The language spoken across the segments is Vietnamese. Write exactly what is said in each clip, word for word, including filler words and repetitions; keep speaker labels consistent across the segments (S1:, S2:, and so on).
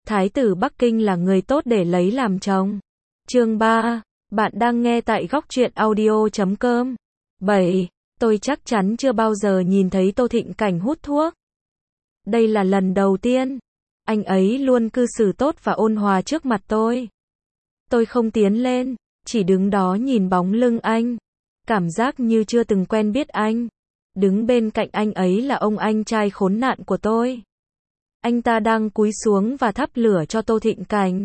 S1: Thái tử Bắc Kinh là người tốt để lấy làm chồng. Chương ba. Bạn đang nghe tại góc truyện audio chấm com. bảy. Tôi chắc chắn chưa bao giờ nhìn thấy Tô Thịnh Cảnh hút thuốc. Đây là lần đầu tiên. Anh ấy luôn cư xử tốt và ôn hòa trước mặt tôi. Tôi không tiến lên, chỉ đứng đó nhìn bóng lưng anh. Cảm giác như chưa từng quen biết anh. Đứng bên cạnh anh ấy là ông anh trai khốn nạn của tôi. Anh ta đang cúi xuống và thắp lửa cho Tô Thịnh Cảnh.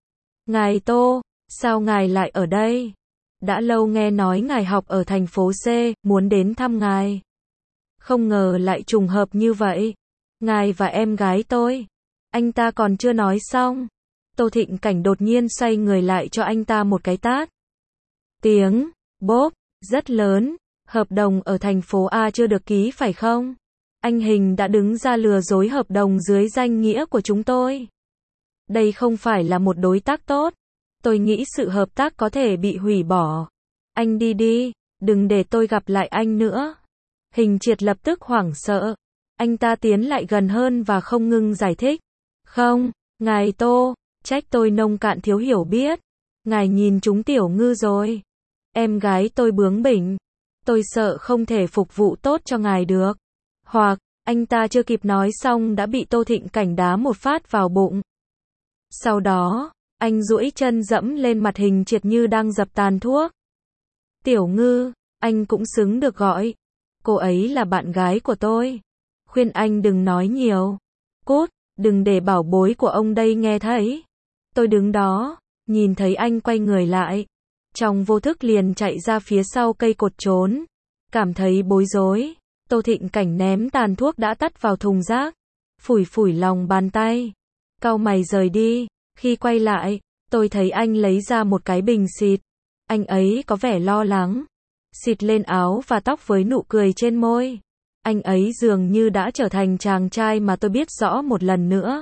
S1: Ngài Tô, sao ngài lại ở đây? Đã lâu nghe nói ngài học ở thành phố C, muốn đến thăm ngài. Không ngờ lại trùng hợp như vậy. Ngài và em gái tôi. Anh ta còn chưa nói xong. Tô Thịnh Cảnh đột nhiên xoay người lại cho anh ta một cái tát. Tiếng, bốp, rất lớn. Hợp đồng ở thành phố A chưa được ký phải không? Anh Hình đã đứng ra lừa dối hợp đồng dưới danh nghĩa của chúng tôi. Đây không phải là một đối tác tốt. Tôi nghĩ sự hợp tác có thể bị hủy bỏ. Anh đi đi, đừng để tôi gặp lại anh nữa. Hình Triệt lập tức hoảng sợ. Anh ta tiến lại gần hơn và không ngừng giải thích. Không, ngài Tô, trách tôi nông cạn thiếu hiểu biết. Ngài nhìn chúng Tiểu Ngư rồi. Em gái tôi bướng bỉnh. Tôi sợ không thể phục vụ tốt cho ngài được. Hoặc, anh ta chưa kịp nói xong đã bị Tô Thịnh Cảnh đá một phát vào bụng. Sau đó, anh duỗi chân dẫm lên mặt Hình Triệt như đang dập tàn thuốc. Tiểu Ngư, anh cũng xứng được gọi. Cô ấy là bạn gái của tôi. Khuyên anh đừng nói nhiều. Cút, đừng để bảo bối của ông đây nghe thấy. Tôi đứng đó, nhìn thấy anh quay người lại. Trong vô thức liền chạy ra phía sau cây cột trốn. Cảm thấy bối rối. Tô Thịnh Cảnh ném tàn thuốc đã tắt vào thùng rác. Phủi phủi lòng bàn tay. Cau mày rời đi. Khi quay lại, tôi thấy anh lấy ra một cái bình xịt. Anh ấy có vẻ lo lắng. Xịt lên áo và tóc với nụ cười trên môi. Anh ấy dường như đã trở thành chàng trai mà tôi biết rõ một lần nữa.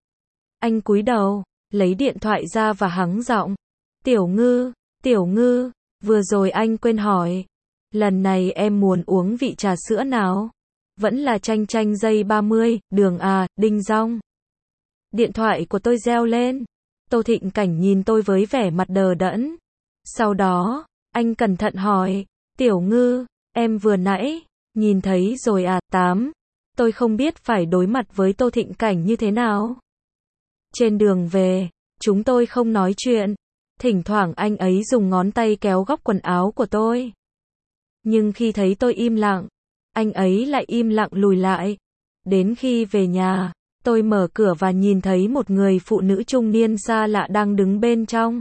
S1: Anh cúi đầu, lấy điện thoại ra và hắng giọng. Tiểu Ngư, Tiểu Ngư, vừa rồi anh quên hỏi. Lần này em muốn uống vị trà sữa nào? Vẫn là chanh chanh dây ba mươi, đường à, đinh rong. Điện thoại của tôi reo lên. Tô Thịnh Cảnh nhìn tôi với vẻ mặt đờ đẫn. Sau đó, anh cẩn thận hỏi. Tiểu Ngư, em vừa nãy, nhìn thấy rồi à, tám. Tôi không biết phải đối mặt với Tô Thịnh Cảnh như thế nào. Trên đường về, chúng tôi không nói chuyện. Thỉnh thoảng anh ấy dùng ngón tay kéo góc quần áo của tôi. Nhưng khi thấy tôi im lặng, anh ấy lại im lặng lùi lại. Đến khi về nhà, tôi mở cửa và nhìn thấy một người phụ nữ trung niên xa lạ đang đứng bên trong.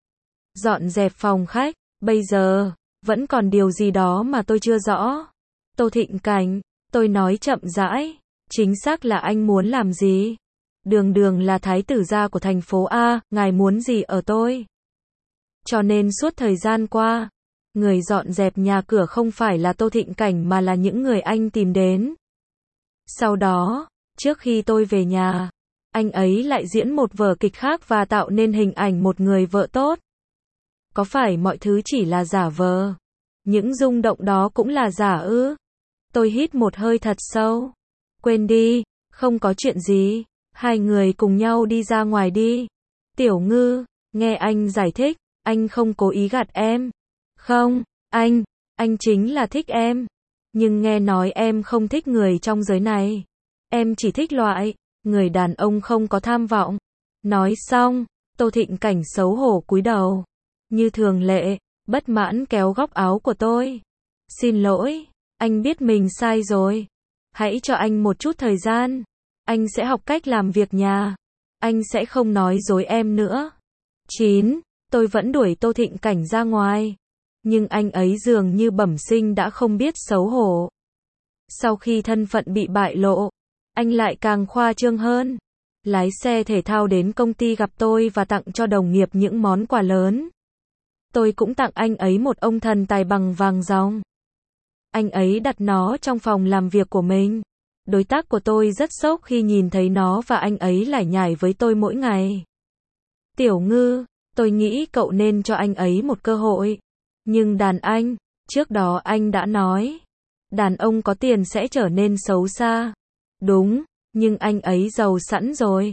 S1: Dọn dẹp phòng khách, bây giờ, vẫn còn điều gì đó mà tôi chưa rõ. Tô Thịnh Cảnh, tôi nói chậm rãi, chính xác là anh muốn làm gì? Đường Đường là thái tử gia của thành phố A, ngài muốn gì ở tôi? Cho nên suốt thời gian qua, người dọn dẹp nhà cửa không phải là Tô Thịnh Cảnh mà là những người anh tìm đến. Sau đó, trước khi tôi về nhà, anh ấy lại diễn một vở kịch khác và tạo nên hình ảnh một người vợ tốt. Có phải mọi thứ chỉ là giả vờ? Những rung động đó cũng là giả ư? Tôi hít một hơi thật sâu. Quên đi, không có chuyện gì. Hai người cùng nhau đi ra ngoài đi. Tiểu Ngư, nghe anh giải thích, anh không cố ý gạt em. Không, anh, anh chính là thích em. Nhưng nghe nói em không thích người trong giới này. Em chỉ thích loại, người đàn ông không có tham vọng. Nói xong, Tô Thịnh Cảnh xấu hổ cúi đầu. Như thường lệ, bất mãn kéo góc áo của tôi. Xin lỗi, anh biết mình sai rồi. Hãy cho anh một chút thời gian. Anh sẽ học cách làm việc nhà. Anh sẽ không nói dối em nữa. chín. Tôi vẫn đuổi Tô Thịnh Cảnh ra ngoài. Nhưng anh ấy dường như bẩm sinh đã không biết xấu hổ. Sau khi thân phận bị bại lộ, anh lại càng khoa trương hơn. Lái xe thể thao đến công ty gặp tôi và tặng cho đồng nghiệp những món quà lớn. Tôi cũng tặng anh ấy một ông thần tài bằng vàng ròng. Anh ấy đặt nó trong phòng làm việc của mình. Đối tác của tôi rất sốc khi nhìn thấy nó và anh ấy lải nhải với tôi mỗi ngày. Tiểu Ngư, tôi nghĩ cậu nên cho anh ấy một cơ hội. Nhưng đàn anh, trước đó anh đã nói, đàn ông có tiền sẽ trở nên xấu xa. Đúng, nhưng anh ấy giàu sẵn rồi.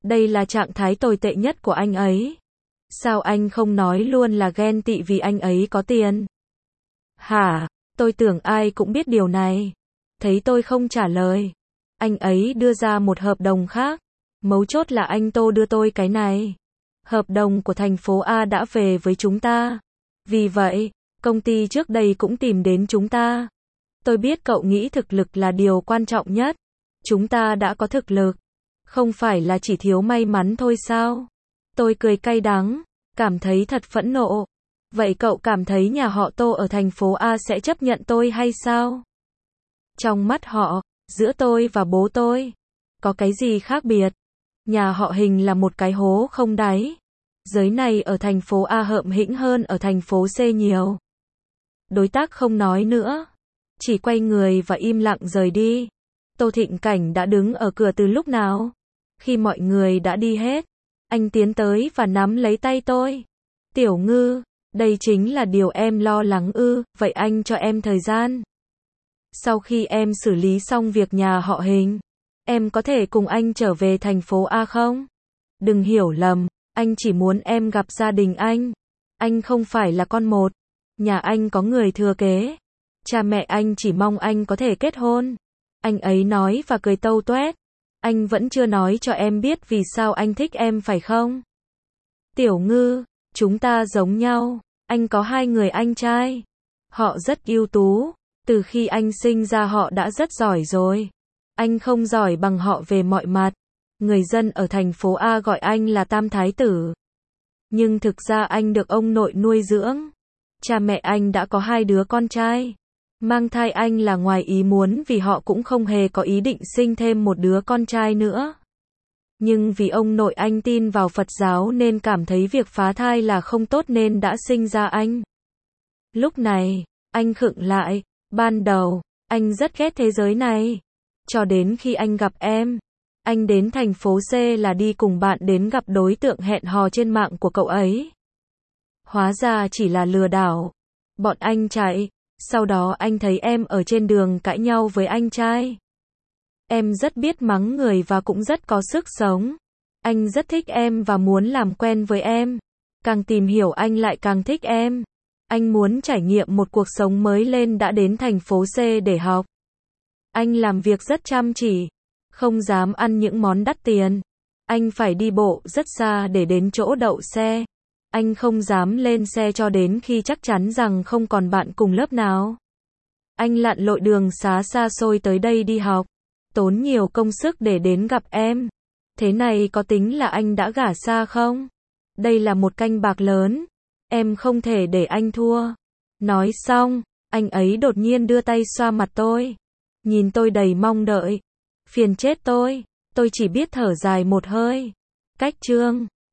S1: Đây là trạng thái tồi tệ nhất của anh ấy. Sao anh không nói luôn là ghen tị vì anh ấy có tiền? Hả? Tôi tưởng ai cũng biết điều này. Thấy tôi không trả lời, anh ấy đưa ra một hợp đồng khác. Mấu chốt là anh Tô đưa tôi cái này. Hợp đồng của thành phố A đã về với chúng ta. Vì vậy, công ty trước đây cũng tìm đến chúng ta. Tôi biết cậu nghĩ thực lực là điều quan trọng nhất. Chúng ta đã có thực lực. Không phải là chỉ thiếu may mắn thôi sao? Tôi cười cay đắng, cảm thấy thật phẫn nộ. Vậy cậu cảm thấy nhà họ Tô ở thành phố A sẽ chấp nhận tôi hay sao? Trong mắt họ, giữa tôi và bố tôi, có cái gì khác biệt? Nhà họ Hình là một cái hố không đáy. Giới này ở thành phố A hợm hĩnh hơn ở thành phố C nhiều. Đối tác không nói nữa, chỉ quay người và im lặng rời đi. Tô Thịnh Cảnh đã đứng ở cửa từ lúc nào? Khi mọi người đã đi hết, anh tiến tới và nắm lấy tay tôi. Tiểu Ngư, đây chính là điều em lo lắng ư, vậy anh cho em thời gian. Sau khi em xử lý xong việc nhà họ Hình, em có thể cùng anh trở về thành phố A không? Đừng hiểu lầm, anh chỉ muốn em gặp gia đình anh. Anh không phải là con một. Nhà anh có người thừa kế. Cha mẹ anh chỉ mong anh có thể kết hôn. Anh ấy nói và cười tâu tuét. Anh vẫn chưa nói cho em biết vì sao anh thích em phải không? Tiểu Ngư, chúng ta giống nhau. Anh có hai người anh trai. Họ rất ưu tú. Từ khi anh sinh ra họ đã rất giỏi rồi. Anh không giỏi bằng họ về mọi mặt. Người dân ở thành phố A gọi anh là Tam Thái Tử. Nhưng thực ra anh được ông nội nuôi dưỡng. Cha mẹ anh đã có hai đứa con trai. Mang thai anh là ngoài ý muốn vì họ cũng không hề có ý định sinh thêm một đứa con trai nữa. Nhưng vì ông nội anh tin vào Phật giáo nên cảm thấy việc phá thai là không tốt nên đã sinh ra anh. Lúc này, anh khựng lại. Ban đầu, anh rất ghét thế giới này. Cho đến khi anh gặp em. Anh đến thành phố C là đi cùng bạn đến gặp đối tượng hẹn hò trên mạng của cậu ấy. Hóa ra chỉ là lừa đảo. Bọn anh chạy. Sau đó anh thấy em ở trên đường cãi nhau với anh trai. Em rất biết mắng người và cũng rất có sức sống. Anh rất thích em và muốn làm quen với em. Càng tìm hiểu anh lại càng thích em. Anh muốn trải nghiệm một cuộc sống mới lên đã đến thành phố C để học. Anh làm việc rất chăm chỉ. Không dám ăn những món đắt tiền. Anh phải đi bộ rất xa để đến chỗ đậu xe. Anh không dám lên xe cho đến khi chắc chắn rằng không còn bạn cùng lớp nào. Anh lặn lội đường xá xa xôi tới đây đi học. Tốn nhiều công sức để đến gặp em. Thế này có tính là anh đã gả xa không? Đây là một canh bạc lớn. Em không thể để anh thua. Nói xong, anh ấy đột nhiên đưa tay xoa mặt tôi. Nhìn tôi đầy mong đợi. Phiền chết tôi. Tôi chỉ biết thở dài một hơi. Cách chương